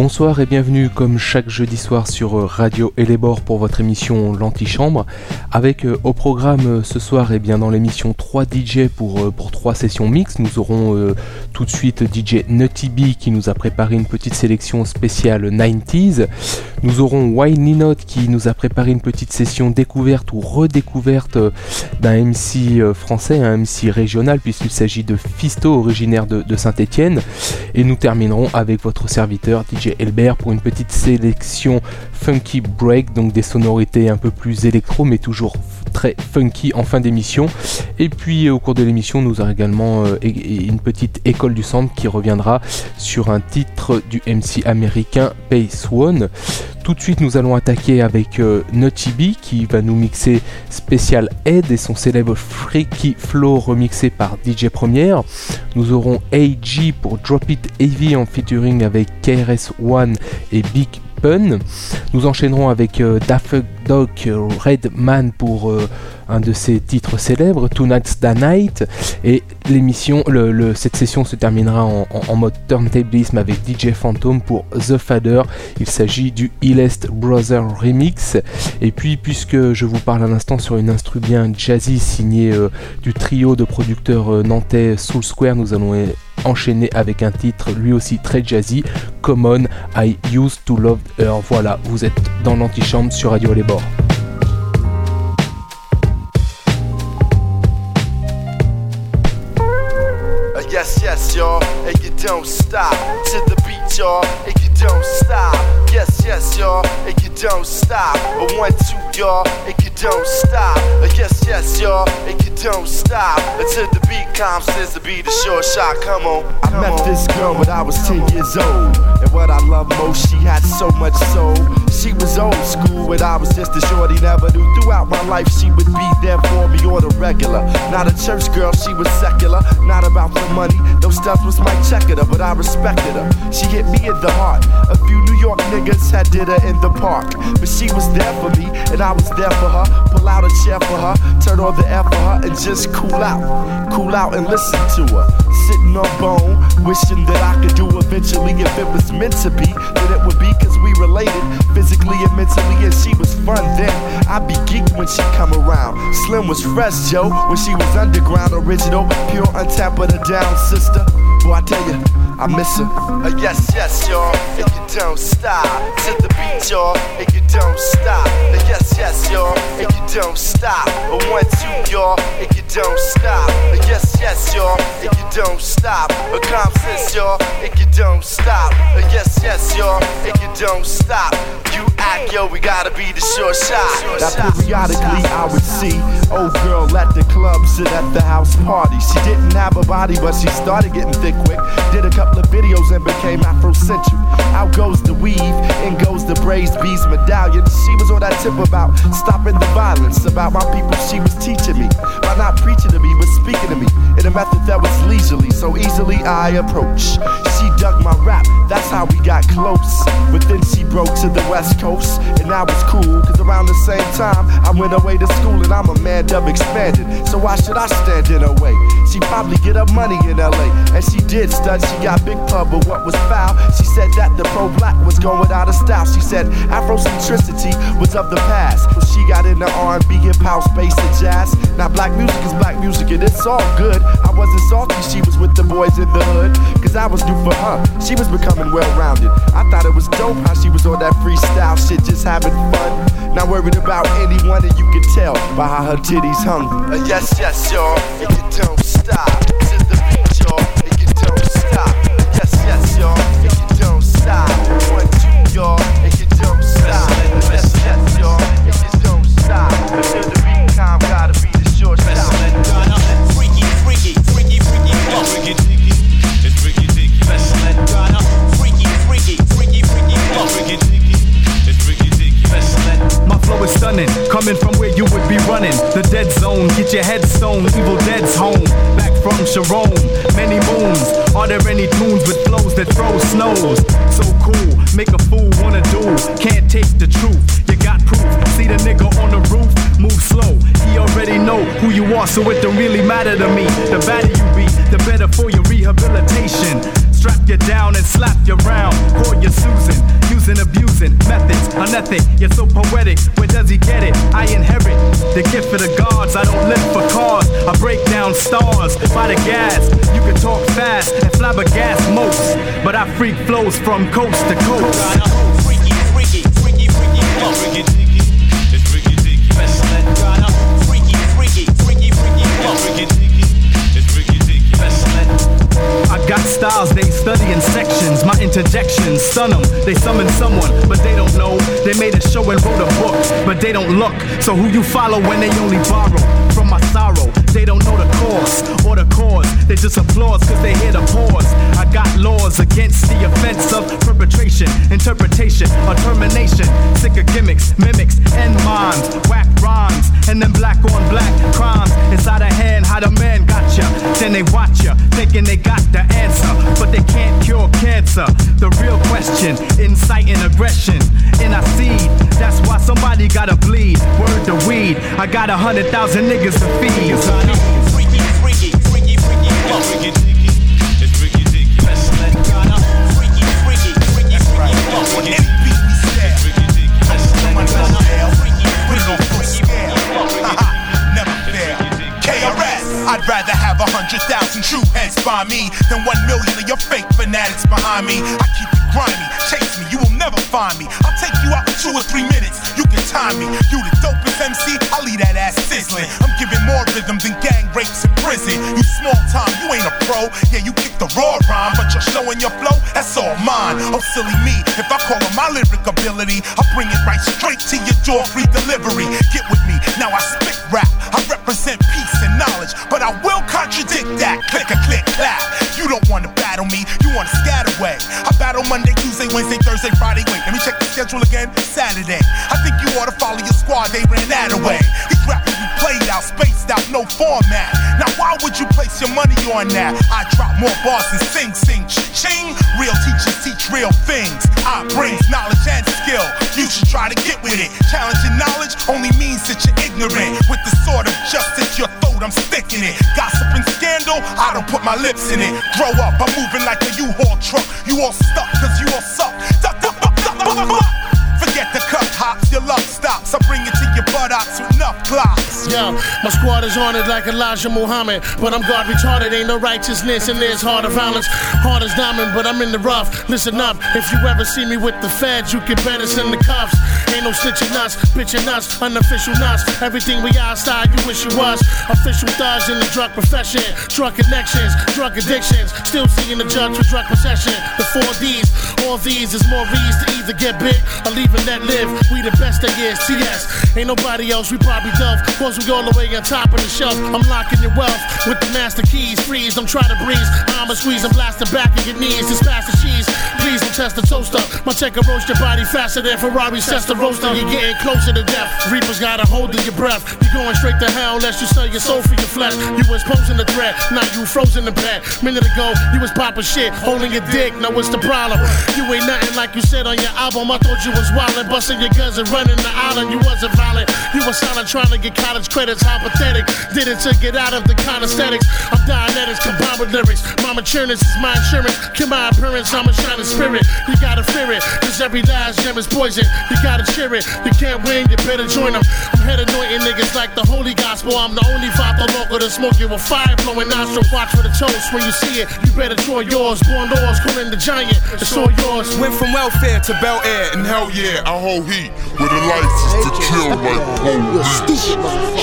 Bonsoir et bienvenue comme chaque jeudi soir sur Radio Elébor pour votre émission L'Antichambre avec au programme ce soir dans l'émission 3 DJ pour 3 sessions mix. Nous aurons tout de suite DJ Nutty B qui nous a préparé une petite sélection spéciale 90s. Nous aurons Why Ninot qui nous a préparé une petite session découverte ou redécouverte d'un MC français, un MC régional puisqu'il s'agit de Fisto originaire de Saint-Étienne. Et nous terminerons avec votre serviteur DJ Elbert pour une petite sélection funky break, donc des sonorités un peu plus électro mais toujours très funky en fin d'émission. Et puis au cours de l'émission nous aurons également une petite école du sample qui reviendra sur un titre du MC américain Pace One. Tout de suite nous allons attaquer avec Nutty B qui va nous mixer Special Ed et son célèbre Freaky Flow remixé par DJ Première. Nous aurons AG pour Drop It Heavy en featuring avec KRS-One et Big Pun. Nous enchaînerons avec Daft Dog Redman pour un de ses titres célèbres, Tonight's the Night, et l'émission, cette session se terminera en mode turntablisme avec DJ Phantom pour The Fader. Il s'agit du Illest Brother Remix. Et puis puisque je vous parle un instant sur une instru bien jazzy signée du trio de producteurs nantais Soul Square, nous allons enchaîner avec un titre lui aussi très jazzy, Common, I Used to Love Her. Voilà, vous êtes dans l'Antichambre sur Radio Elébor. Yes, yes, y'all, and you don't stop to the beat, y'all, and you don't stop. Yes, yes, y'all, and you don't stop. 1, 2, y'all, and you don't stop. Yes, yes, y'all, and you don't stop until the beat comes. Says to be the short shot. Come on. I met this girl when I was 10 years old, and what I love most, she had so much soul. She was old school when I was just a shorty, never knew. Throughout my life, she would be there for me on the regular. Not a church girl, she was secular. Not about the money, no stuff was my checker, but I respected her. She hit me in the heart. A few New York niggas had did her in the park, but she was there for me, and I was there for her. Pull out a chair for her, turn on the air for her, and just cool out and listen to her. Sitting on bone, wishing that I could do eventually. If it was meant to be, then it would be, cause we related physically and mentally, and she was fun then. I'd be geeked when she come around. Slim was fresh, Joe, when she was underground, original, pure, untapped, her down, sister. Boy, I tell you, I miss her. Yes, yes, y'all, and you don't stop to the beat, y'all, and you don't stop. Yes, yes, y'all, and you don't stop. 1, 2, y'all, and you don't stop. Yes, yes, y'all, and you don't stop. Calm sense, y'all, and you don't stop. Yes, yes, y'all, and you don't stop. You act, yo, we gotta be the short shot. Now periodically I would see old girl at the club, sit at the house party. She didn't have a body, but she started getting thick quick. Did a couple of videos and became Afrocentric. Out goes the weave, in goes the braised bees medallion. She was on that tip about stopping the violence, about my people she was teaching me, by not preaching to me, but speaking to me in a method that was leisurely, so easily I approach. She dug my rap, that's how we got close. But then she broke to the West Coast, and that was cool, cause around the same time I went away to school, and I'm a man dub expanded, so why should I stand in her way? She probably get her money in LA, and she did stud, she got big pub, but what was foul? She said that the pro-black was going out of style. She said Afrocentricity was of the past. Well, she got into R&B, hip house, bass, and jazz. Now black music is black music, and it's all good. I wasn't salty, she was with the boys in the hood, cause I was new for her. She was becoming well-rounded. I thought it was dope how she was on that freestyle shit, just having fun. Not worried about anyone, and you can tell by how her titties hung. Yes, yes, y'all, and you don't stop to the beat, y'all, and you don't stop. Yes, yes, y'all, and you don't stop. 1, 2, y'all, and you don't stop. Yes, yes, y'all, and you don't stop. Until the beat time, gotta be the short stop. Freaky, freaky, freaky, freaky, freaky, freaky, it's freaky, freaky. Let's let Ghana. Freaky, freaky, freaky, freaky, freaky, it's freaky, freaky. Let's let. My flow is stunning, coming from where you would be running. The dead zone, get your head stoned. Evil Dead's home, back from Sharon. Many moons. Are there any tunes with flows that throw snows? So cool, make a fool wanna do. Can't take the truth, you got proof. See the nigga on the roof, move slow. He already know who you are, so it don't really matter to me. The better you be, the better for your rehabilitation. strap you down and slap you round. Call you Susan, using abusing methods, unethic. You're so poetic, where does he get it? I inherit the gift of the gods. I don't live for cars, I break down stars by the gas. You can talk fast and flabbergast most, but I freak flows from coast to coast. Freaky, freaky, freaky, freaky, flow. Freaky, dicky, it's freaky, dicky. Best let Ghana. Freaky, freaky, freaky, freaky, flow. Freaky, dicky, it's freaky, dicky. Best let. I got styles, they study in sections. My interjections stun them. They summon someone, but they don't know. They made a show and wrote a book, but they don't look. So who you follow when they only borrow from my sorrow? They don't know the cause or the cause. They just applause cause they hear the pause. I got laws against the offense of perpetration, interpretation, or termination. Sick of gimmicks, mimics, and mimes. Whack rhymes, and then black on black crimes. It's out of hand how the man got ya. Then they watch ya, thinking they got the answer, but they can't cure cancer. The real question, inciting aggression in our seed. That's why somebody gotta bleed. Word to weed, I got 100,000 niggas to feed. Freaky, freaky, freaky, freaky, flow. Freaky, dicky, it's freaky, dicky. Best let Ghana. Freaky, freaky, freaky, freaky, flow. Freaky, dicky, it's freaky, dicky. Best let Ghana. Freaky, freaky, freaky, freaky, flow. Never fail. KRS. I'd rather have 100,000 true heads by me than 1 million of your fake fanatics behind me. I keep it grimy, chase me, you will never find me. I'll take you out in 2 or 3 minutes, you can time me. You the dopest MC, I'll leave that ass sizzling. I'm giving more rhythm than gang rapes in prison. You small time, you ain't a pro. Yeah, you kick the raw rhyme, but you're showing your flow, that's all mine. Oh, silly me, if I call on my lyric ability, I'll bring it right straight to your door, free delivery. Get with me, now I spit rap, I represent peace and knowledge, but I will contradict that. Click a click clap. You don't wanna battle me, you wanna scatter away. I battle Monday, Tuesday, Wednesday, Thursday, Friday. Wait, let me check the schedule again. Saturday. I think you ought to follow your squad, they ran that away. These rappers we played out, spaced out, no format. Now why would you place your money on that? I drop more bars than sing, ching. Real teachers teach real things. I bring knowledge and skill. You should try to get with it. Challenging knowledge only means that you're ignorant. With the sword of justice, your throat, I'm sticking it. Gossip and scandal, I don't put my lips in it. Grow up, I'm moving like a U-Haul truck. You all stuck, cause you all suck. Forget the cut hops, your luck stops. I bring it to your buttocks with enough clocks. Yo, my squad is on it like Elijah Muhammad, but I'm God retarded, ain't no righteousness and there's harder violence. Hard as diamond, but I'm in the rough. Listen up, if you ever see me with the feds, you can better send the cuffs. Ain't no stitching us, bitching us, unofficial nuts. Everything we outside, you wish you was. Official thugs in the drug profession, drug connections, drug addictions. Still seeing the judge for drug possession. The 4 Ds, all these is more reasons to either get big or leave and let live. We the best there is, TS. Ain't nobody else, we probably dove. Cause we all the way on top of the shelf. I'm locking your wealth with the master keys. Freeze, I'm trying to breeze. I'ma squeeze and blast the back of your knees. Just pass the cheese. Please don't test the toaster. My check will roast your body faster than Ferrari sets the roaster. You're getting closer to death. Reapers got a hold of your breath. You're going straight to hell unless you sell your soul for your flesh. You was posing the threat, now you frozen the bed. Minute ago, you was popping shit, holding your dick. Now what's the problem? You ain't nothing like you said on your album. I thought you was wildin', busting your guns and running the island. You wasn't violent. You was silent, trying to get college credits. How pathetic. Did it to get out of the kind aesthetics. I'm Dianetics combined with lyrics. My matureness is my insurance. Kill my appearance, I'm a shining spirit. You gotta fear it, cause every last gem is poison. You gotta cheer it. You can't win, you better join them. I'm head anointing niggas like the holy gospel. I'm the only vato loco to smoke you with fire blowing nostril. Watch for the toast when you see it. You better draw yours. Born laws, calling the giant. It's all yours. Went from welfare to Bel Air, and hell yeah, I hold heat with a license to kill like police.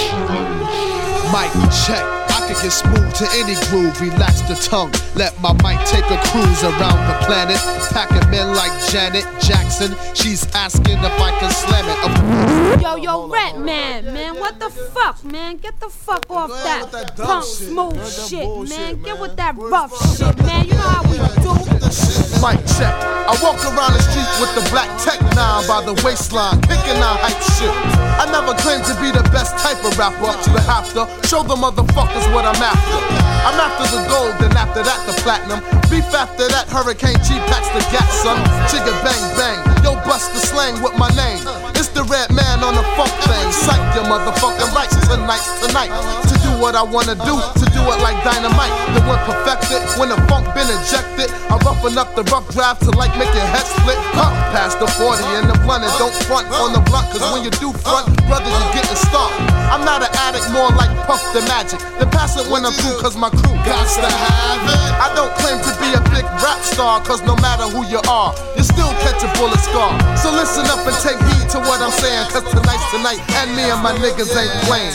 Mic check. I could get smooth to any groove, relax the tongue. Let my mic take a cruise around the planet. Packing men like Janet Jackson. She's asking if I can slam it. Yo, Rat man, what the fuck, man? Get the fuck off that punk smooth shit, man. Get with that rough shit, man. You know how we do. Mic check. I walk around the street with the black Tech 9 by the waistline, kicking out hype shit. I never claimed to be the best type of rapper, but have to show the motherfuckers what I'm after. I'm after the gold, then after that the platinum. Beef after that, Hurricane G packs the gas, son. Chigga bang bang, yo bust the slang with my name. It's the red man on the funk thing. Psych your motherfucking rights tonight. To do what I wanna do, to do it like dynamite. The one perfected, when the funk been ejected, I roughen up the rough draft to like make your head split. Past the 40 and the blunt, and don't front on the blunt, cause when you do front, brother, you getting started. I'm not an addict, more like Puff the Magic. The pass it when I'm through, cause my crew gots to have it. I don't claim to be a big rap star, cause no matter who you are, you still catch a bullet scar. So listen up and take heed to what I'm saying, cause tonight's tonight, and me and my niggas ain't playing.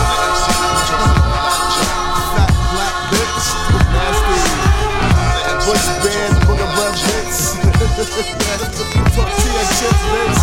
Fat black bitch, nasty. Bush band, booger breath hits. Tortilla chips, bitch.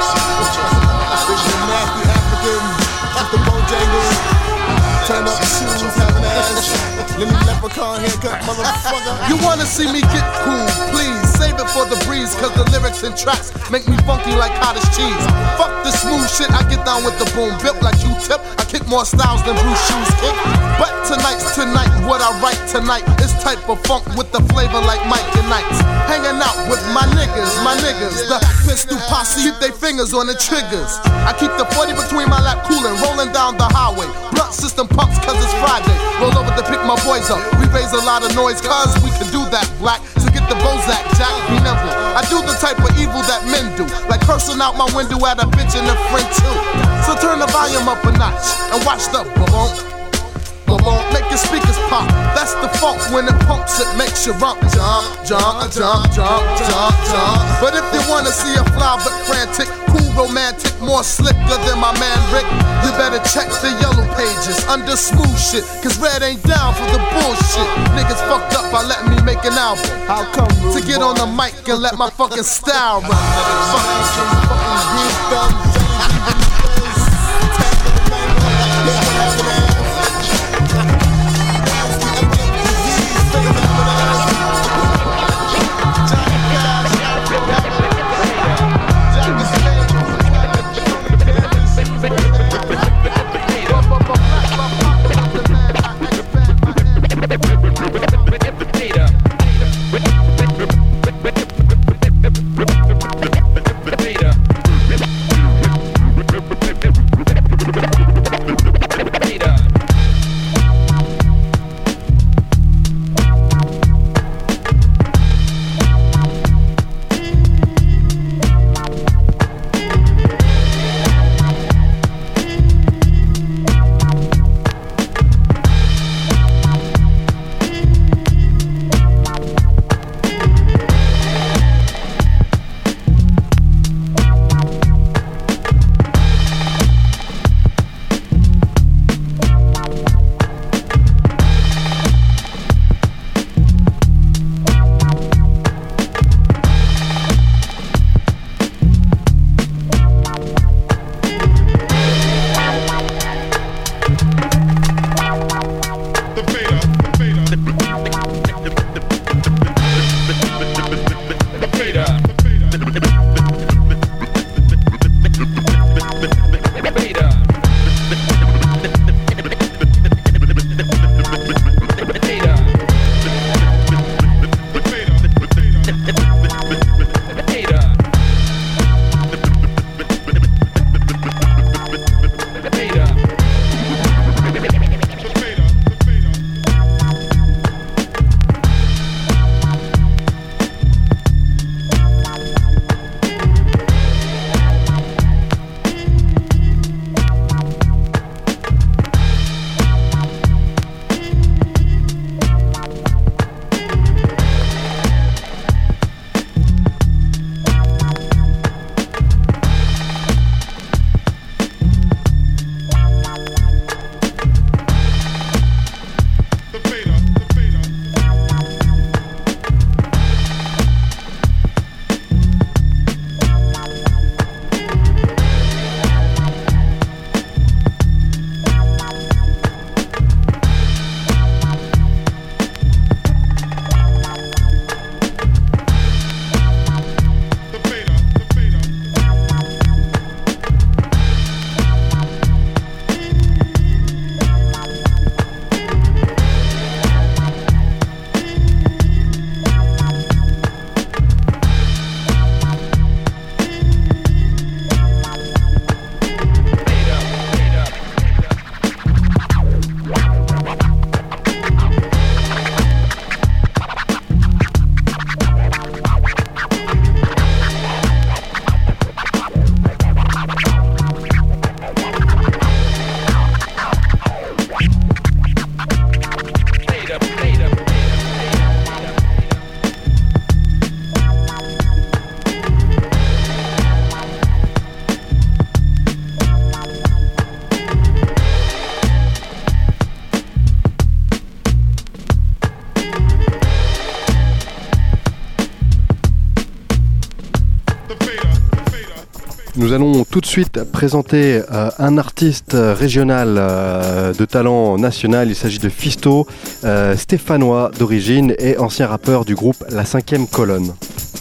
Nasty African, after Bojangles. Turn up the shoes, have an ass. Lily leprechaun haircut, motherfucker. You wanna see me get cool, please save it for the breeze, cause the lyrics and tracks make me funky like cottage cheese. Fuck this smooth shit, I get down with the boom. Built like Q-tip, I kick more styles than Bruce Shoes kick. But tonight's tonight, what I write tonight is type of funk with the flavor like Mike and Knights. Hanging out with my niggas, the pistol posse, keep their fingers on the triggers. I keep the 40 between my lap coolin', rolling down the highway. Blunt system pumps cause it's Friday. Roll over to pick my boys up. We raise a lot of noise cause we can do that, black. So get the Bozak, Jack, be nimble. I do the type of evil that men do, like cursing out my window at a bitch and a friend too. So turn the volume up a notch and watch the boom. Make your speakers pop. That's the funk when it pumps, it makes you rump. Jump, jump, jump, jump, jump, jump. But if you wanna see a fly but frantic, cool, romantic, more slicker than my man Rick, you better check the yellow pages under smooth shit, cause Red ain't down for the bullshit. Niggas fucked up by letting me make an album. How come, to get on the mic and let my fucking style run. Nous allons tout de suite présenter un artiste régional de talent national. Il s'agit de Fisto, stéphanois d'origine et ancien rappeur du groupe La 5e Colonne.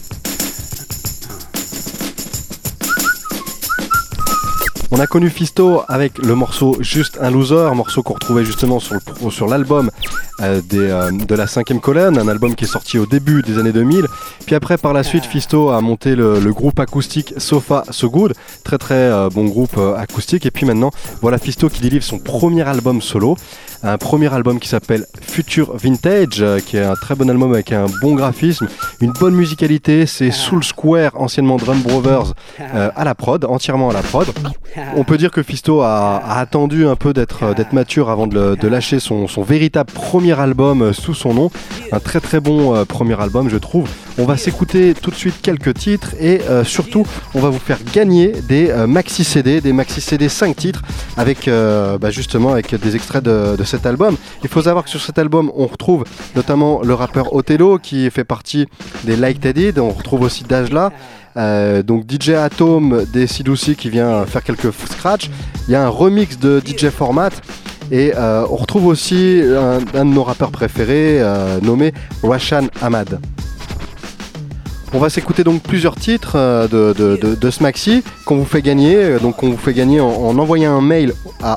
On a connu Fisto avec le morceau Juste un Loser, un morceau qu'on retrouvait justement sur l'album de la 5e Colonne, un album qui est sorti au début des années 2000. Puis après, par la suite, Fisto a monté le groupe acoustique Sofa So Good, très très bon groupe acoustique. Et puis maintenant, voilà Fisto qui délivre son premier album solo, un premier album qui s'appelle Future Vintage, qui est un très bon album avec un bon graphisme, une bonne musicalité. C'est Soul Square, anciennement Drum Brothers, à la prod, entièrement à la prod. On peut dire que Fisto a attendu un peu d'être mature avant de lâcher son véritable premier album sous son nom. Un très très bon premier album, je trouve. On va s'écouter tout de suite quelques titres et surtout on va vous faire gagner des maxi CD, 5 titres avec justement avec des extraits de cet album. Il faut savoir que sur cet album on retrouve notamment le rappeur Othello qui fait partie des Like Teddy, on retrouve aussi Dajla. Donc DJ Atom des Sidoussi qui vient faire quelques scratchs. Il y a un remix de DJ Format et on retrouve aussi un de nos rappeurs préférés nommé Rashan Ahmad. On va s'écouter donc plusieurs titres de ce maxi qu'on vous fait gagner. Donc on vous fait gagner en envoyant un mail à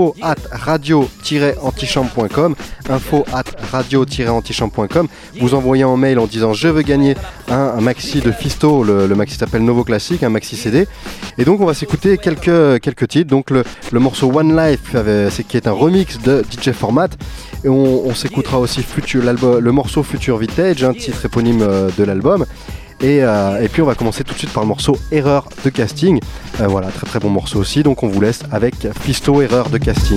info@radio-antichambre.com, info@radio-antichambre.com. Vous envoyez un mail en disant je veux gagner un maxi de Fisto, le maxi s'appelle Novo Classic, un maxi CD. Et donc on va s'écouter quelques titres. Donc le morceau One Life, qui est un remix de DJ Format. Et on s'écoutera aussi le morceau Future Vintage, un titre éponyme de l'album. Et puis on va commencer tout de suite par le morceau Erreur de casting. Voilà, très très bon morceau aussi. Donc on vous laisse avec Fisto, Erreur de casting.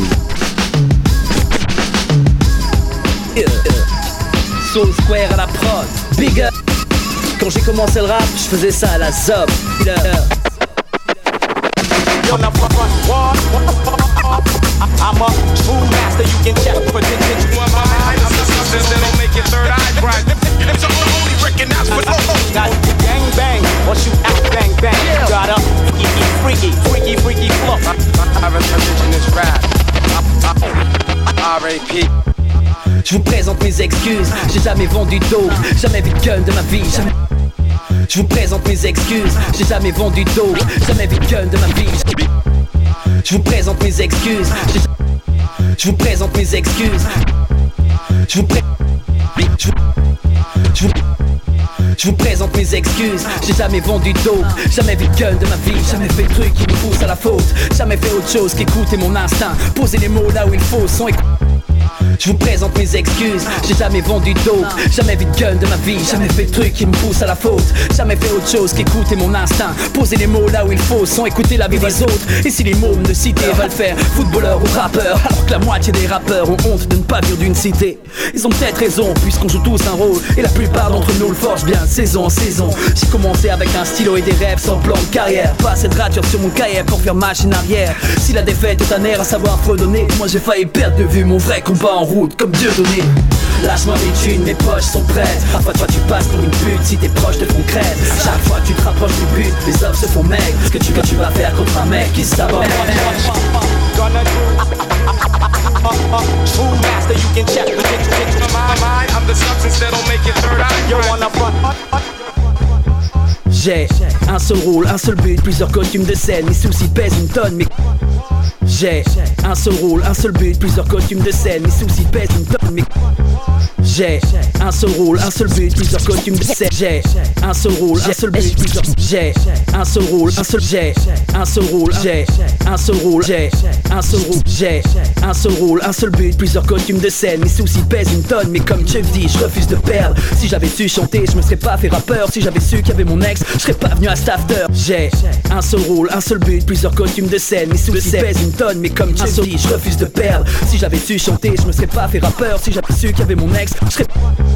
Soul Square à la prod, big up. Quand j'ai commencé le rap, je faisais ça à la zob. I'm a smooth master, you can check for digits. I'm a substance that'll make your third eye bright. It's only recognized for got gang bang, or shoot out bang bang. You got a freaky flow. I'm a indigenous rap. R.A.P. Je vous présente mes excuses, j'ai jamais vendu d'eau, jamais vu de gun de ma vie, jamais. Je vous présente mes excuses, j'ai jamais vendu d'eau, jamais vu de gun de ma vie. Je vous présente mes excuses. Je vous présente mes excuses. Je vous présente mes excuses. J'ai jamais vendu dope, jamais vu de gun de ma vie, jamais fait le truc qui me pousse à la faute, jamais fait autre chose qu'écouter mon instinct, poser les mots là où il faut sans écouter. Je vous présente mes excuses, j'ai jamais vendu dope, jamais vu de gun de ma vie, jamais fait le truc qui me pousse à la faute, jamais fait autre chose qu'écouter mon instinct, poser les mots là où il faut sans écouter la vie des autres. Et si les mômes de cité veulent faire footballeur ou rappeur, alors que la moitié des rappeurs ont honte de ne pas vivre d'une cité, ils ont peut-être raison puisqu'on joue tous un rôle et la plupart d'entre nous le forgent bien saison en saison. J'ai commencé avec un stylo et des rêves sans plan de carrière, pas assez de rature sur mon cahier pour faire machine arrière. Si la défaite est un air à savoir fredonner, moi j'ai failli perdre de vue mon vrai combat en route comme Dieu donné. Lâche-moi mes thunes, mes poches sont prêtes. Parfois toi tu passes pour une pute si tes proches te font crête. Chaque fois que tu te rapproches du but, les hommes se font maigres. Ce que tu vas faire contre un mec qui s'abonne. Smooth master, you can check the digits. My mind, I'm the substance that'll make your third eye. You wanna front? J'ai un seul rôle, un seul but, plusieurs costumes de scène. Mes soucis pèsent une tonne, mais j'ai un seul rôle, un seul but, plusieurs costumes de scène. Mes soucis pèsent une tonne, mais j'ai un seul rôle, un seul but, plusieurs costumes de scène. J'ai un seul rôle, un seul but, plusieurs. J'ai un seul rôle, un seul. J'ai un seul rôle, j'ai un seul rôle, j'ai un seul rôle, j'ai un seul rôle, un seul but, plusieurs costumes de scène. Mes soucis pèsent une tonne, mais comme Chuck dit, je refuse de perdre. Si j'avais su chanter, je me serais pas fait rappeur. Si j'avais su qu'il y avait mon ex, je serais pas venu à cet after. J'ai un seul rôle, un seul but, plusieurs costumes de scène. Mes soucis pèsent une tonne, mais comme Chuck dit, je refuse de perdre. Si j'avais su chanter, je me serais pas fait rappeur. Si j'avais su qu'il y avait mon ex, je serais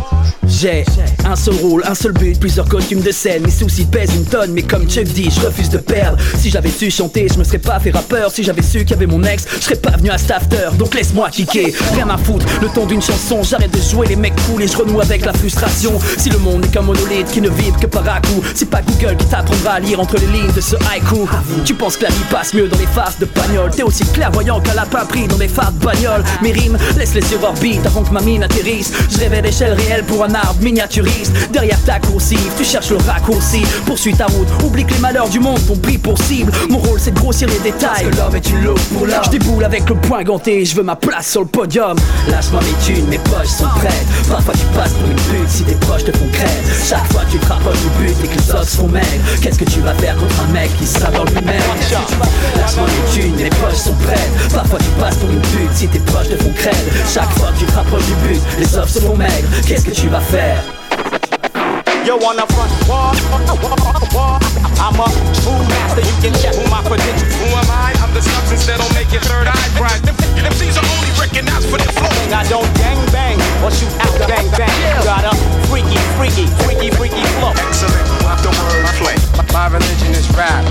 J'ai un seul rôle, un seul but, plusieurs costumes de scène. Mes soucis pèsent une tonne, mais comme Chuck dit, je refuse de perdre. Si j'avais su chanter, je me serais pas fait rappeur. Si j'avais su qu'il y avait mon ex, je serais pas venu à cet after. Donc laisse-moi kicker, rien à foutre. Le temps d'une chanson, j'arrête de jouer les mecs cool et je renoue avec la frustration. Si le monde n'est qu'un monolithe qui ne vibre que par à-coup, c'est pas Google qui t'apprendra à lire entre les lignes de ce haïku. Tu penses que la vie passe mieux dans les faces de bagnole. T'es aussi clairvoyant qu'un lapin pris dans des phares de bagnole. Mes rimes laissent les yeux orbite avant que ma mine atterrisse. Je rêvais d'échelle réelle pour un arbre miniaturiste. Derrière ta coursive, tu cherches le raccourci. Poursuis ta route, oublie que les malheurs du monde t'ont pris pour cible. Mon rôle c'est de grossir les détails, parce que l'homme est une loupe pour l'homme. Je déboule avec le poing ganté, je veux ma place sur le podium. Lâche-moi mes thunes, mes poches sont prêtes. Parfois tu passes pour une pute si tes proches te font crève. Chaque fois que tu te rapproches du but et que les os sont maigres, qu'est-ce que tu vas faire contre un mec qui s'aborde lui-même? Lâche-moi mes thunes, mes poches sont prêtes. Parfois tu passes pour une pute si tes proches te font crève. Chaque fois que tu te rapproches du but, les os sont maigres, qu'est-ce que tu vas faire? Yo, on the front wall, I'm a true master, you can check my credentials. Who am I? I'm the substance that'll make your third eye bright. MCs are only recognized for their flow. I don't gang bang or shoot out the bang bang. Got a freaky flow. Excellent, let the word play. My religion is rap.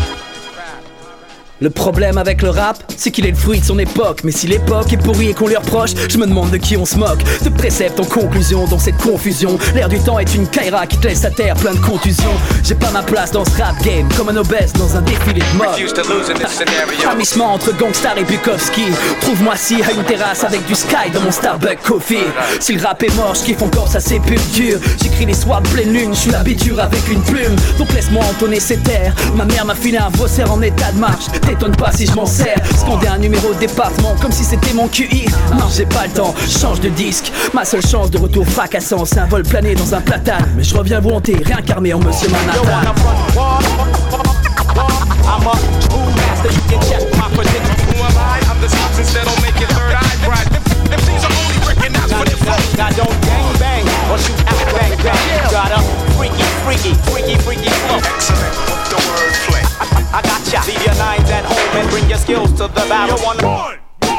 Le problème avec le rap, c'est qu'il est le fruit de son époque. Mais si l'époque est pourrie et qu'on lui reproche, je me demande de qui on se moque. De précepte en conclusion dans cette confusion. L'air du temps est une caïra qui te laisse à terre plein de contusions. J'ai pas ma place dans ce rap game, comme un obèse dans un défilé de mode. Framissement entre Gangstar et Bukowski. Trouve-moi si à une terrasse avec du sky dans mon Starbucks Coffee. Si le rap est mort, je kiffe encore sa sépulture. J'écris les soirs de pleine lune, je suis la biture avec une plume. Donc laisse-moi entonner ces terres. Ma mère m'a filé un vaussaire en état de marche. T'étonne pas si je m'en sers. Scander un numéro de département comme si c'était mon QI. Non, j'ai pas le temps, change de disque. Ma seule chance de retour fracassant, c'est un vol plané dans un platane. Mais je reviens volonté, réincarné en Monsieur Manhattan. I'm a true master, you can check my credentials. Who am I? I'm the substance that'll make your third eye bright. MCs are only recognized for their flow. I don't gang bang or shoot out bang bang. Got a freaky flow. Excellent, let the word play. I gotcha. Leave your nines at home and bring your skills to the battle. You wanna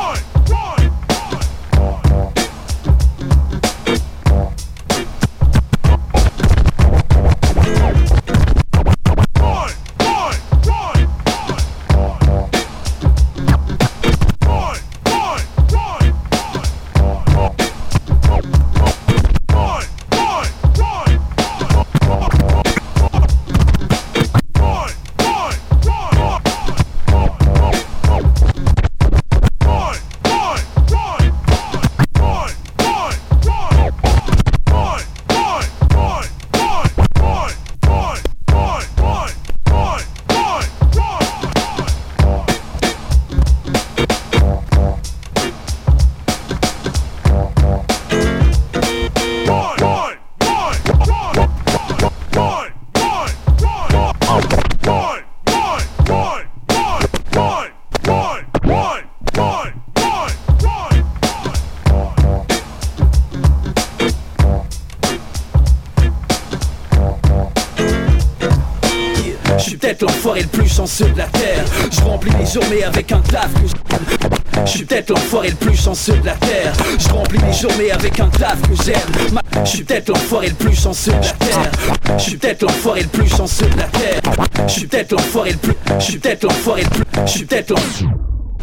L'enfoiré le plus chanceux de la terre. Je remplis mes journées avec un taf que j'aime. Je suis peut-être l'enfoiré le plus chanceux de la terre. Je remplis mes journées avec un taf que j'aime. Je suis peut-être l'enfoiré le plus chanceux de la terre. Je suis peut-être l'enfoiré le plus chanceux de la terre. Je suis peut-être l'enfoiré le plus. Je suis peut-être l'enfoiré le plus. Je suis peut-être l'enfoiré.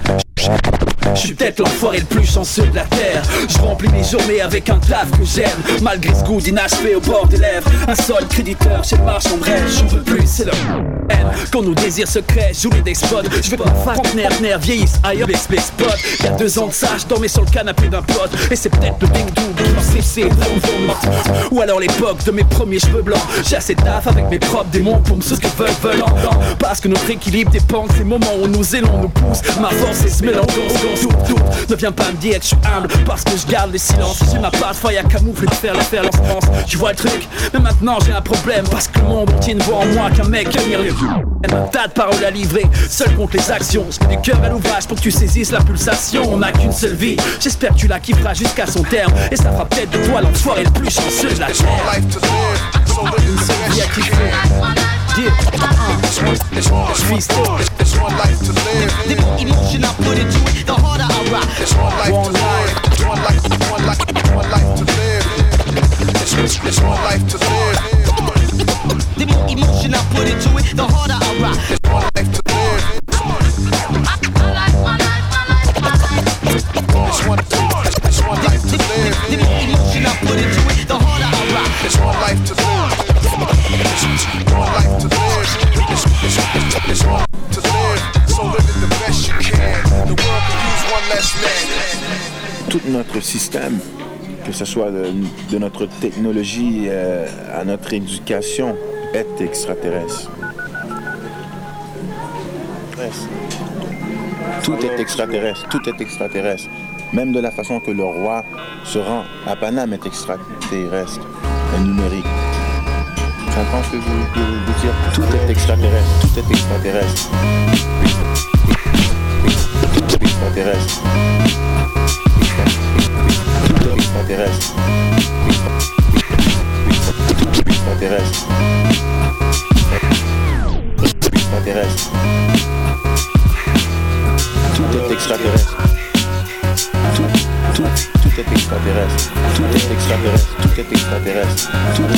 Je suis peut-être l'enfoiré le plus chanceux de la terre. Je remplis mes journées avec un taf que j'aime. Malgré ce goût d'inachevé au bord des lèvres. Un solde créditeur chez le marchand de rêve. J'en veux plus, c'est le haine. Quand nos désirs secrets jouent les despotes. Je veux pas trentenaire vieillissent ailleurs les spots. Y'a 2 ans de ça, je dormais sur le canapé d'un pote. Et c'est peut-être le big double qui m'a cessé. Ou alors l'époque de mes premiers cheveux blancs. J'ai assez de taf avec mes propres démons pour me ce que veulent. Parce que notre équilibre dépend de ces moments où nos élans nous poussent. Ma force est ce mélange. Tout, ne viens pas me dire que je suis humble parce que je garde les silences. J'ai ma part de faille à camoufler de faire l'enfance. Tu vois le truc, mais maintenant j'ai un problème parce que le monde entier ne voit en moi qu'un mec tenir les vues. Un tas de paroles à livrer, seul contre les actions. Je mets du cœur à l'ouvrage pour que tu saisisses la pulsation. On n'a qu'une seule vie, j'espère que tu la kifferas jusqu'à son terme. Et ça fera peut-être de toi l'enfoiré le plus chanceux de la terre. Une seule vie à kiffer. It's one life to live. The more emotion I put into it, the harder I rock. It's one life to live. One life to live. It's life to live. The more emotion I put into it, the harder I rock. It's one life to live. It's one life to live. The more emotion I put into it, the harder I rock. It's one life to live. It's one life to live. It's one to live. So live it the best you can. The world could use one less man. Tout notre système, que ce soit de notre technologie à notre éducation, est extraterrestre. Tout est extraterrestre, tout est extraterrestre. Même de la façon que le roi se rend à Paname est extraterrestre, un numérique. Tu comprends ce que je veux dire? Tout est extraterrestre, tout est extraterrestre. Tout est extraterrestre. Tout est extraterrestre. Tout est extraterrestre. Extraterrestre. Tout est extraterrestre. Tout est extraterrestre. Tout est extraterrestre. Tout est extraterrestre.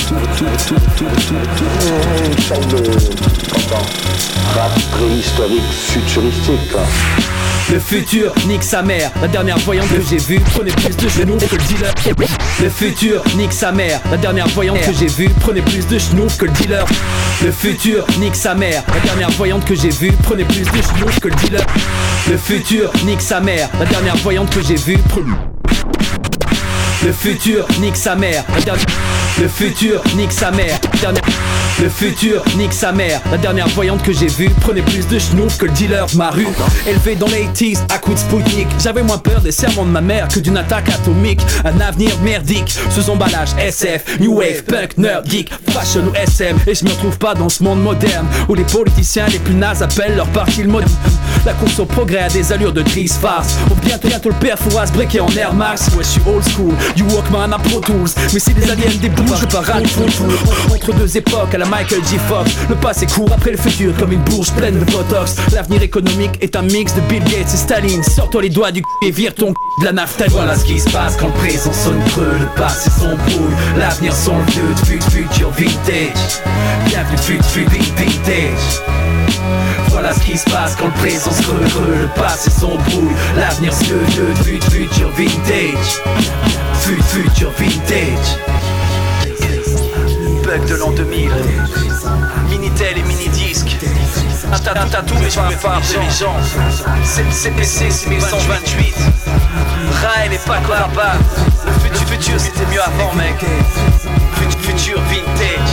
Une sorte de rap préhistorique, futuristique. Le futur nique sa mère, la dernière voyante que j'ai vue prenait plus de genoux que le dealer. Le futur nique sa mère, la dernière voyante que j'ai vue prenait plus de genoux que le dealer. Le futur nique sa mère, la dernière voyante que j'ai vue prenait plus de genoux que le dealer. Le futur nique sa mère, la dernière voyante que j'ai vue prenait. Le futur nique sa mère, la dernière. Le futur nique sa mère, dernière. Le futur nique sa mère, la dernière voyante que j'ai vue prenait plus de schnouf que le dealer de ma rue. Élevé dans les 80s à coups de Spoutnik, j'avais moins peur des sermons de ma mère que d'une attaque atomique. Un avenir merdique, sous emballage SF, New Wave, Punk, Nerd, Geek, Fashion ou SM. Et je me retrouve pas dans ce monde moderne où les politiciens les plus nazes appellent leur parti le mode. La course au progrès a des allures de triste farce. Au bientôt le père pourra se breaker en Air Max. Ouais, je suis old school, du Walkman à Pro Tools. Mais si les aliens déboulent, je parade entre deux époques à la Michael J. Fox. Le passé court après le futur comme une bourge pleine de botox. L'avenir économique est un mix de Bill Gates et Staline. Sors-toi les doigts du et vire ton de la naphtaline. Voilà ce qui se passe quand le présent sonne creux. Le passé s'embrouille, l'avenir sans le vieux de futur vintage. Bienvenue vintage. Voilà ce qui se passe quand le présent se creux, le passé s'embrouille, l'avenir se vieux de futur vintage. Futur vintage. Bug de l'an 2000. Minitel et mini-disque. Un tatou mais je prépare dirigeant. CPC 6128. Raël et Paco Rabat. Le futur c'était mieux avant mec. Futur vintage.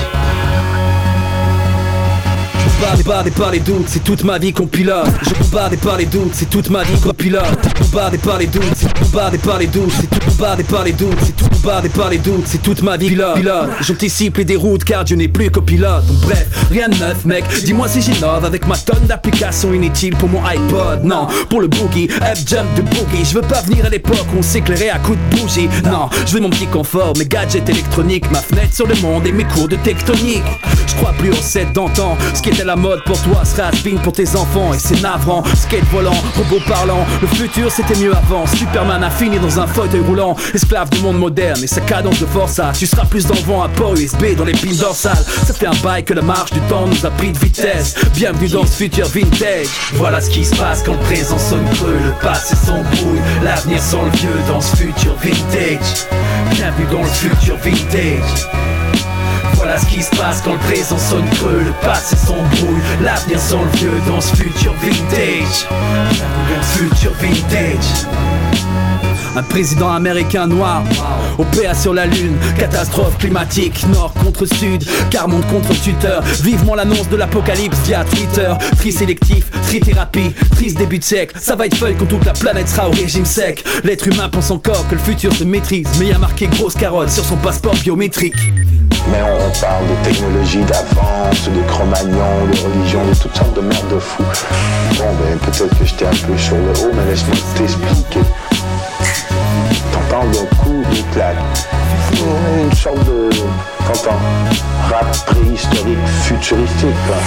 Bombardé par les doutes, c'est toute ma vie qu'on pilote. Je bombardé par les doutes, c'est toute ma vie qu'on pilote. Bombardé par les doutes, c'est bombardé par les doutes, c'est tout bombardé par les doutes, c'est tout bombardé par les doutes, c'est toute ma vie pilote. J'anticipe les déroutes car Dieu n'est plus copilote. Donc bref, rien de neuf mec, dis-moi si j'innove avec ma tonne d'applications inutiles pour mon iPod. Non, pour le boogie, F-jump de boogie. Je veux pas venir à l'époque où on s'éclairait à coups de bougie. Non, je veux mon petit confort, mes gadgets électroniques, ma fenêtre sur le monde et mes cours de tectonique. Je crois plus au set d'antan, ce qui était la mode pour toi serait spin pour tes enfants et c'est navrant. Skate volant, robot parlant, le futur c'était mieux avant. Superman a fini dans un fauteuil roulant, esclave du monde moderne et sa cadence de force. Tu seras plus dans le vent à port USB dans les pins dorsales. Ça fait un bail que la marche du temps nous a pris de vitesse. Bienvenue dans ce futur vintage. Voilà ce qui se passe quand le présent sonne creux, le passé s'embrouille, l'avenir sans le vieux dans ce futur vintage. Bienvenue dans le futur vintage. Voilà ce qui se passe quand le présent sonne creux, le passé s'embrouille, l'avenir sans le vieux dans ce futur vintage. Futur vintage. Un président américain noir, OPA sur la lune, catastrophe climatique, nord contre sud, car monde contre tuteur, vivement l'annonce de l'apocalypse via Twitter, tri sélectif, tri thérapie, triste début de siècle, ça va être fun quand toute la planète sera au régime sec. L'être humain pense encore que le futur se maîtrise, mais y a marqué grosse carotte sur son passeport biométrique. Mais on parle de technologie d'avance, de Cro-Magnon, de religion, de toutes sortes de merdes de fous. Bon ben peut-être que j'étais un peu sur le haut, mais laisse-moi t'expliquer. T'en parles d'un coup de claque. Une sorte de... T'entends, rap préhistorique, futuristique quoi.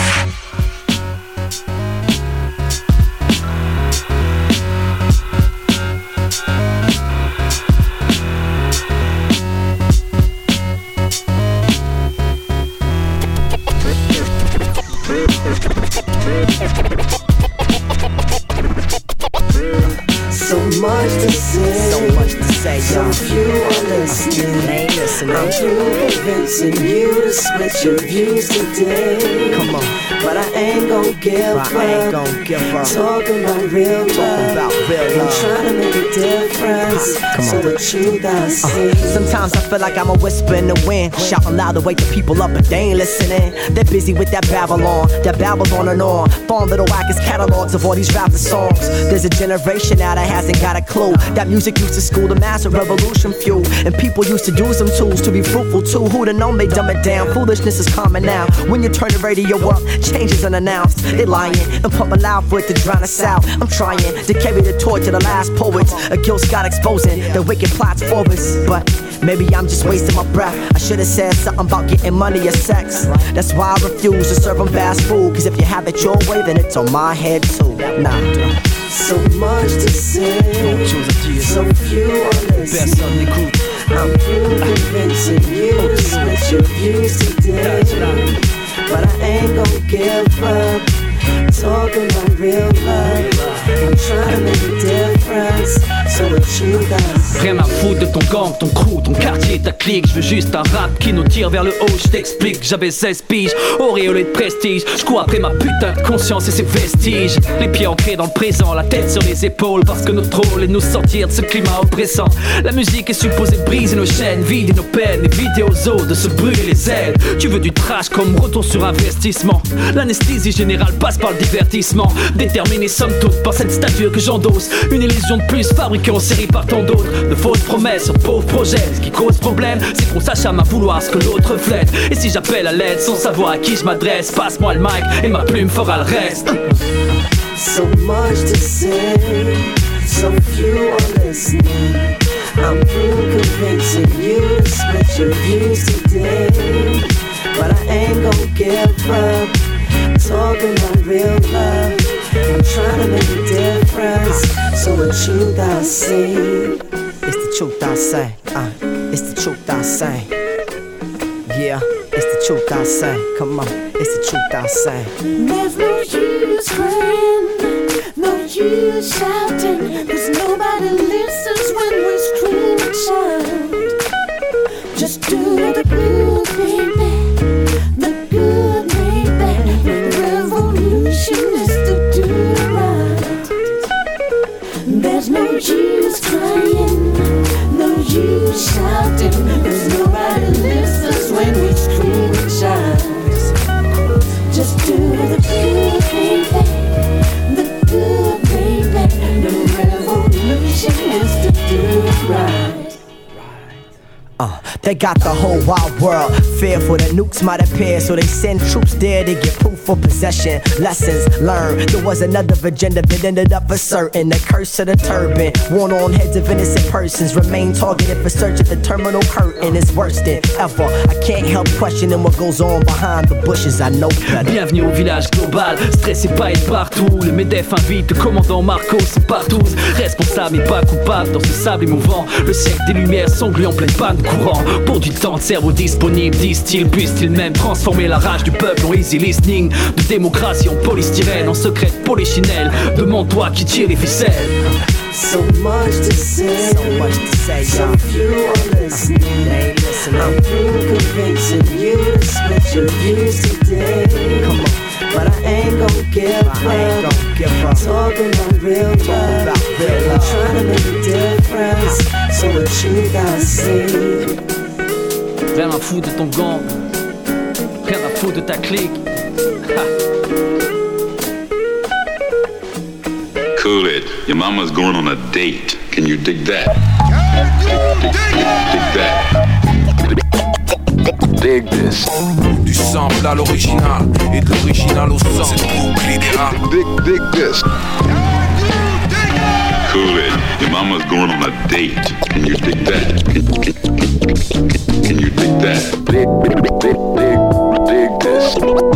listening. I'm convincing you to switch your views today. Come on, but I ain't gon' give up. Talking about real love. I'm trying to make a difference. So the truth I see. Sometimes I feel like I'm a whisper in the wind, shouting loud to wake the people up, but they ain't listening. They're busy with that Babylon, that babbles on and on. Phone little whackers catalogs of all these rapper songs. There's a generation now that hasn't got a clue. That music used to school the massive revolution fuel, and people used to do some tools to be fruitful too. Who'd have known they dumb it down? Foolishness is common now. When you turn the radio up, change is unannounced. They lying and pumping loud for it to drown us out. I'm trying to carry the torch to the last poets. A guilt Scott exposing the wicked plots for us, but maybe I'm just wasting my breath. I should've said something about getting money or sex. That's why I refuse to serve them fast food. Cause if you have it your way, then it's on my head too. Nah. So much to say, so few are listening. I'm convincing you to switch your views today. But I ain't gon' give up. Talking about real love. I'm trying to make a difference. So what you got? Rien à foutre de ton gang, ton crew, ton quartier, ta clique. Je veux juste un rap qui nous tire vers le haut. Je t'explique, j'avais 16 piges, auréolé de prestige. Je cours après ma putain de conscience et ses vestiges. Les pieds ancrés dans le présent, la tête sur les épaules. Parce que notre rôle est de nous sortir de ce climat oppressant. La musique est supposée briser nos chaînes, vider nos peines, éviter aux autres de se brûler les ailes. Tu veux du trash comme retour sur investissement. L'anesthésie générale passe par le divertissement. Déterminé somme toute par cette stature que j'endosse. Une illusion de plus fabriquée en série par tant d'autres. De fausses promesses sur pauvres projets. Ce qui cause problème, c'est qu'on s'achame à vouloir ce que l'autre reflète. Et si j'appelle à l'aide sans savoir à qui je m'adresse, passe-moi le mic et ma plume fera le reste. So much to say, so few are listening. I'm through convincing you to switch your views today. But I ain't gon' give up. Talking about real love. I'm trying to make a difference. So what you got see? It's the truth I say. It's the truth I say. Yeah, it's the truth I say. Come on, it's the truth I say. There's no use crying, no use shouting. Cause nobody listens when we scream and shout. Just do the good, baby. The good, baby. The revolution is to do it right. There's no use crying, no use shouting. Cause nobody listens when we scream and shout. Just do the good, baby. The good, baby. The revolution is to do it right. They got the whole wild world fearful that nukes might appear, so they send troops there to get proof of possession. Lessons learned. There was another agenda that ended up asserting the curse of the turban worn on heads of innocent persons remain targeted for search at the terminal curtain. It's worse than ever. I can't help questioning what goes on behind the bushes. I know better. Bienvenue au village global. Stressé pas être partout. Le MEDEF invite le commandant Marcos sont partout responsables et pas coupables dans ce sable émouvant. Le siècle des lumières s'englue en pleine panne courant. Pour du temps de cerveau disponible, disent-ils, puissent-ils même transformer la rage du peuple en easy listening. De démocratie en polystyrène, en secret de polichinelle. Demande-toi qui tire les ficelles. So much to say, so few are listening. I'm through convincing you to switch your views today. Come on. But I ain't gon' give up. Talking about real love. I'm trying to make a difference. So what you gotta see? Rien à foutre de ton gang, rien à foutre de ta clique. Cool it. Your mama's going on a date. Can you dig that? Dig this. Du sample à l'original et de l'original au sample. C'est le boucle idéal. Dig this. Cool it. Your mama's going on a date. Can you dig that? Can you dig that? Dig this.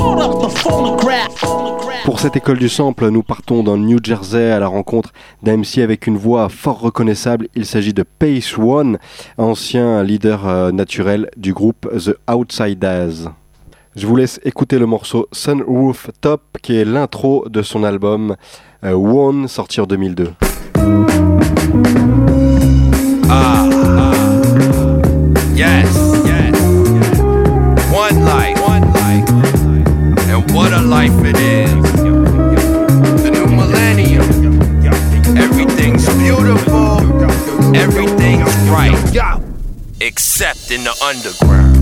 Pour cette école du sample, nous partons dans le New Jersey à la rencontre d'un MC avec une voix fort reconnaissable. Il s'agit de Pace One, ancien leader naturel du groupe The Outsidaz. Je vous laisse écouter le morceau Sunroof Top, qui est l'intro de son album One, sorti en 2002. Yes. except in the underground.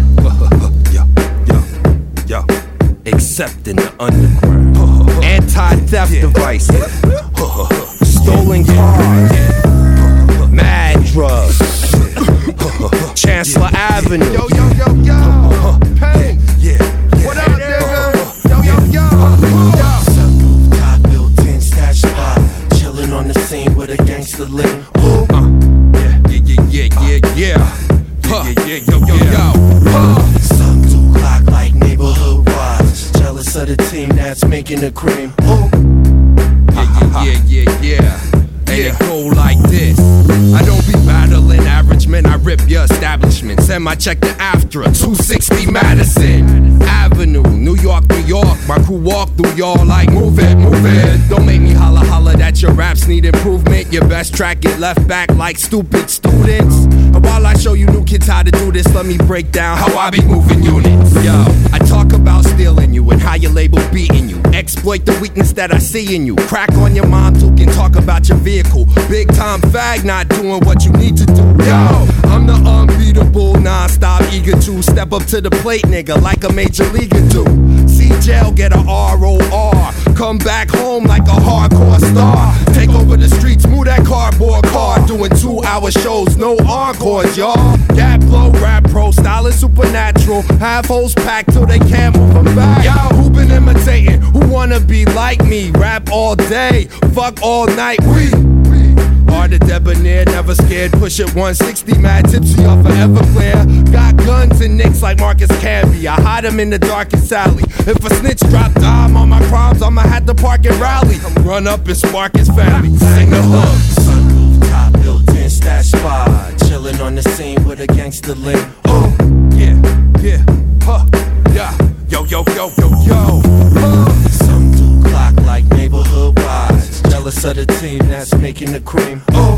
Yo, except in the underground. Anti-theft devices, stolen cars, mad drugs, Chancellor Avenue. Yo, Pain. What up, nigga? Yo. Top built-in stash spot, chilling on the scene with a gangster living. Some 2 o'clock like neighborhood watch. Jealous of the team that's making the cream. Yeah. And it go like this. I don't be battling average men, I rip your establishment. Send my check to AFTRA, 260 Madison Avenue, New York. My crew walk through y'all like move it. Don't make me holla that your raps need improvement. Your best track get left back like stupid students. And while I show you new kids how to do this, let me break down how I be moving units. Yo, I talk about stealing you and how your label beating you. Exploit the weakness that I see in you. Crack on your mom too, can talk about your vehicle. Big time fag not doing what you need to do. Yo, I'm the unbeatable, non-stop eager to step up to the plate, nigga, like a major leaguer do. See jail, get a ROR. Come back home like a hardcore star. Take over the streets, move that cardboard car. Doing 2-hour shows, no encores, y'all. Gap flow, rap pro, style is supernatural. Half hoes packed till they can't move them back. Yo, who been imitating? Who wanna be like me? Rap all day, fuck all night. We are the debonair, never scared. Push it 160, mad tipsy off of Everclear. Got guns and nicks like Marcus Camby. I hide them in the darkest alley. If a snitch drop dime on my crimes, I'ma have to park and rally. Run up and spark his family. Sing the hook. Sunroof top, built-in stash spot. Chillin' on the scene with a gangster link. Oh, yeah, huh, yeah. Yo. Some 2 o'clock like neighborhood watch. Jealous of the team that's making the cream. Oh.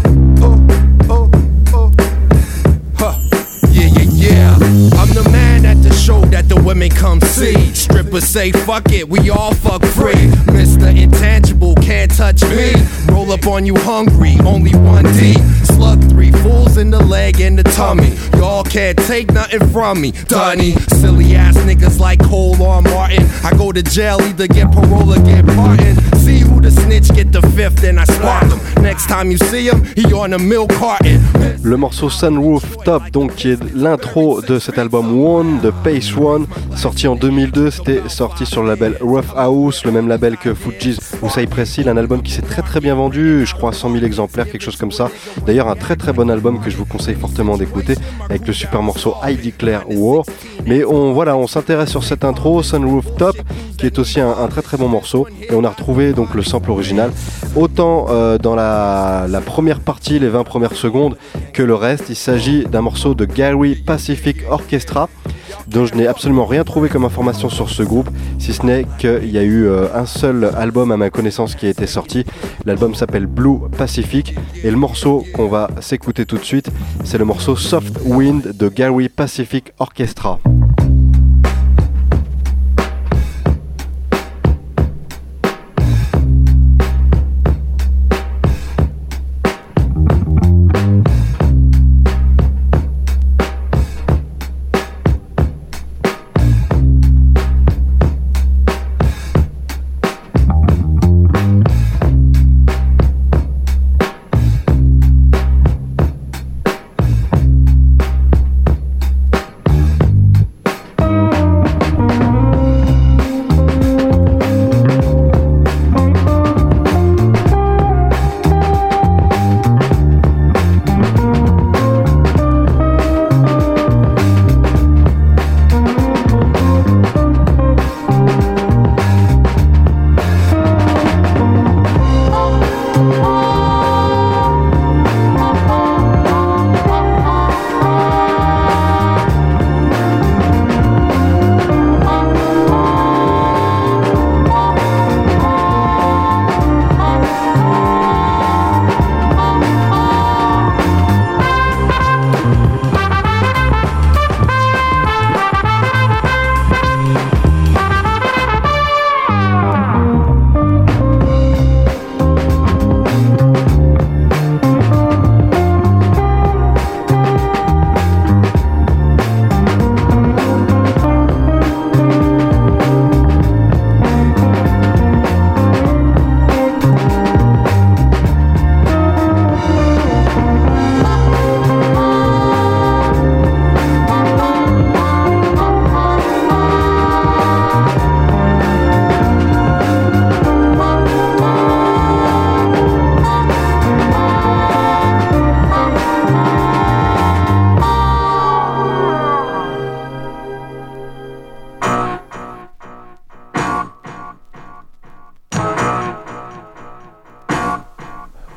Huh. Yeah. I'm the man at the show that the women come see. Strippers say fuck it, we all fuck free. Mr. Intangible can't touch me. Roll up on you hungry, only 1D. Slug 3 fools in the leg and the tummy. Y'all can't take nothing from me. Dunny, silly ass niggas like Cole or Martin. I go to jail, either get parole or get pardoned. See who the snitch, get the 5th and I spark him. Next time you see him, he on a milk carton. Le morceau Sunroof Top, donc, qui est l'intro de cet album One de Pace One, sorti en 2002. C'était sorti sur le label Rough House, le même label que Fugees ou Cypress Hill. Un album qui s'est très bien vendu, je crois 100 000 exemplaires, quelque chose comme ça. D'ailleurs, un très bon album que je vous conseille fortement d'écouter, avec le super morceau I Declare War. Mais on s'intéresse sur cette intro Sunroof Top, qui est aussi un très bon morceau. Et on a retrouvé donc le sample original, autant dans la première partie, les 20 premières secondes, que le reste. Il s'agit d'un morceau de Gary Pacific Orchestra, dont je n'ai absolument rien trouvé comme information sur ce groupe, si ce n'est qu'il y a eu un seul album à ma connaissance qui a été sorti. L'album s'appelle Blue Pacific, et le morceau qu'on va s'écouter tout de suite, c'est le morceau Soft Wind de Gary Pacific Orchestra.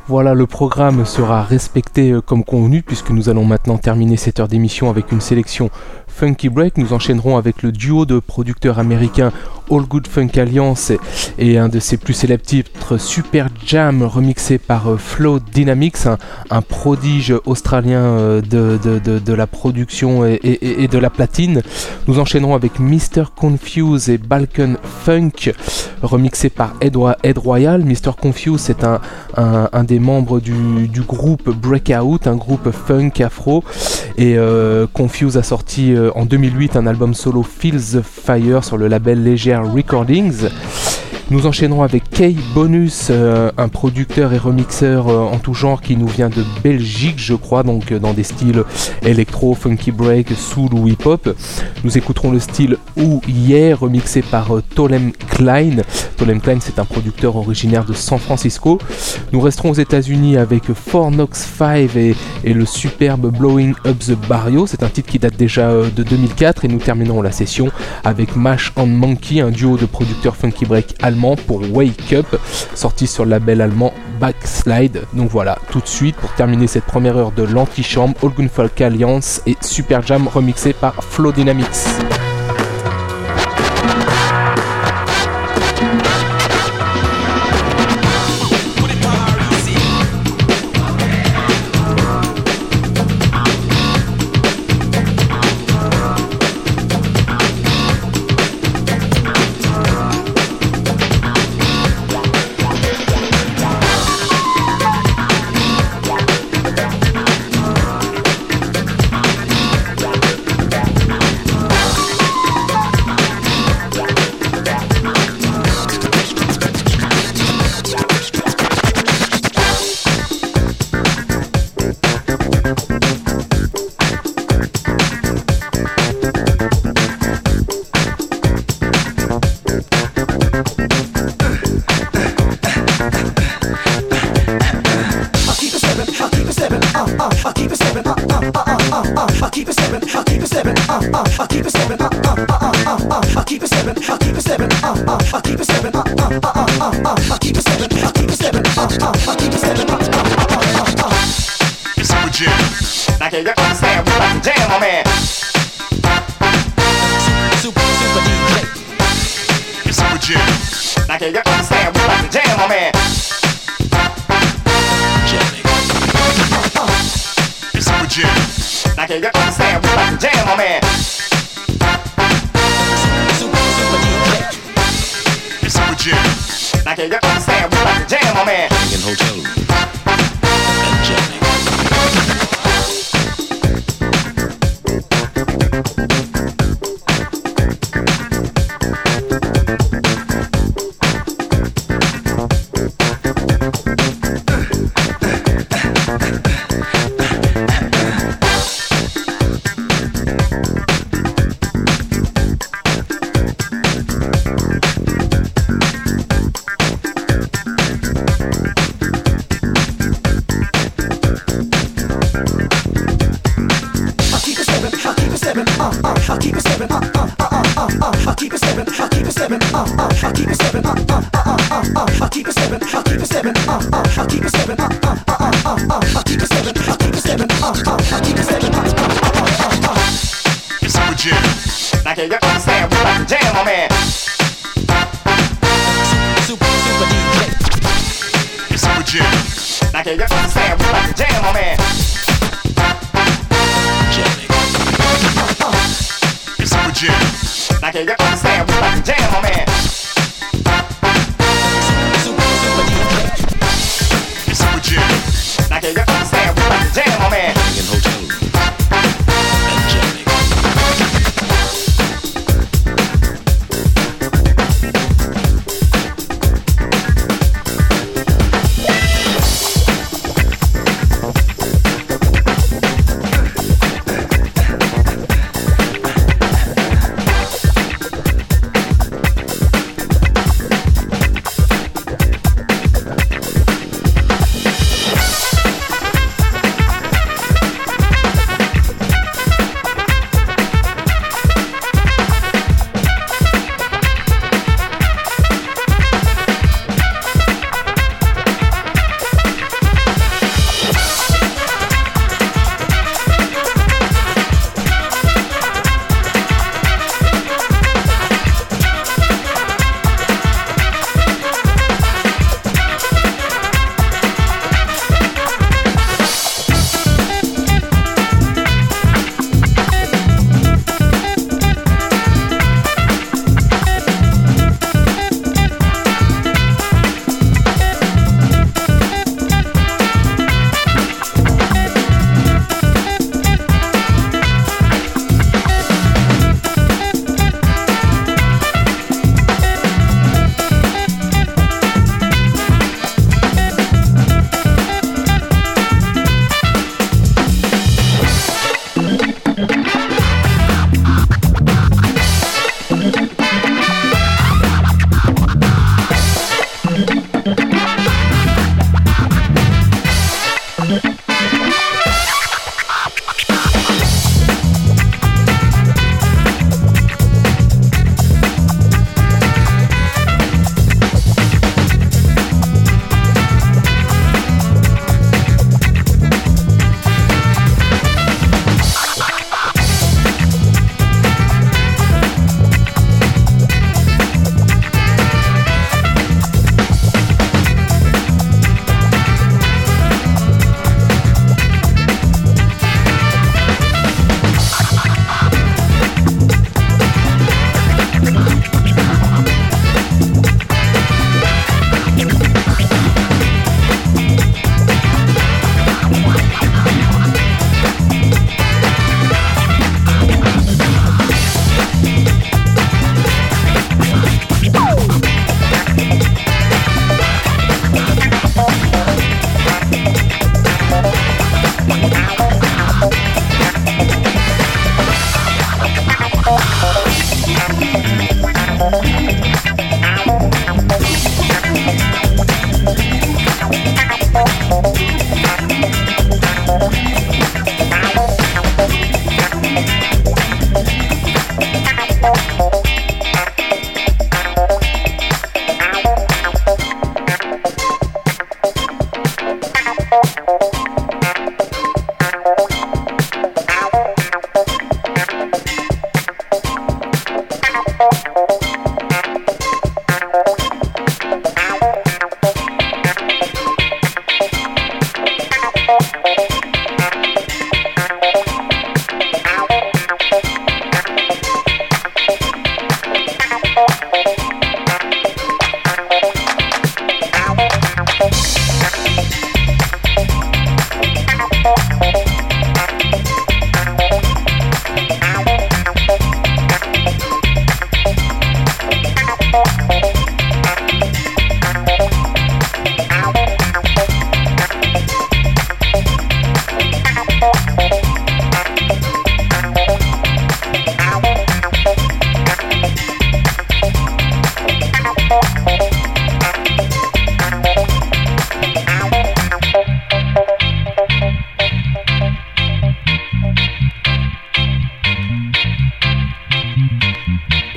Voilà, le programme sera respecté comme convenu puisque nous allons maintenant terminer cette heure d'émission avec une sélection Funky Break. Nous enchaînerons avec le duo de producteurs américains All Good Funk Alliance et un de ses plus célèbres titres, Super Jam, remixé par Flow Dynamics, un prodige australien de la production et de la platine. Nous enchaînerons avec Mr. Confuse et Balkan Funk, remixé par Ed Royal. Mr. Confuse, c'est un des membres du groupe Breakout, un groupe funk afro, et Confuse a sorti en 2008 un album solo Feels the Fire sur le label Leger Recordings. Nous enchaînerons avec Kay Bonus, un producteur et remixeur en tout genre qui nous vient de Belgique, je crois, donc dans des styles électro, funky break, soul ou hip-hop. Nous écouterons le style Ooh Yeah, remixé par Tolem Klein. Tolem Klein, c'est un producteur originaire de San Francisco. Nous resterons aux États-Unis avec Four Knox 5 et le superbe Blowing Up the Barrio. C'est un titre qui date déjà de 2004 et nous terminerons la session avec Mash and Monkey, un duo de producteurs funky break allemands pour Wake Up, sorti sur le label allemand Backslide. Donc voilà, tout de suite pour terminer cette première heure de l'Antichambre, All Good Folk Alliance et Super Jam remixé par Flow Dynamics.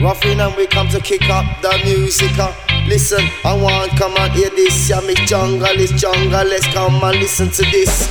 Roughing and we come to kick up the music. Listen, I want come and hear this. Yeah, me jungle is jungle. Let's come and listen to this.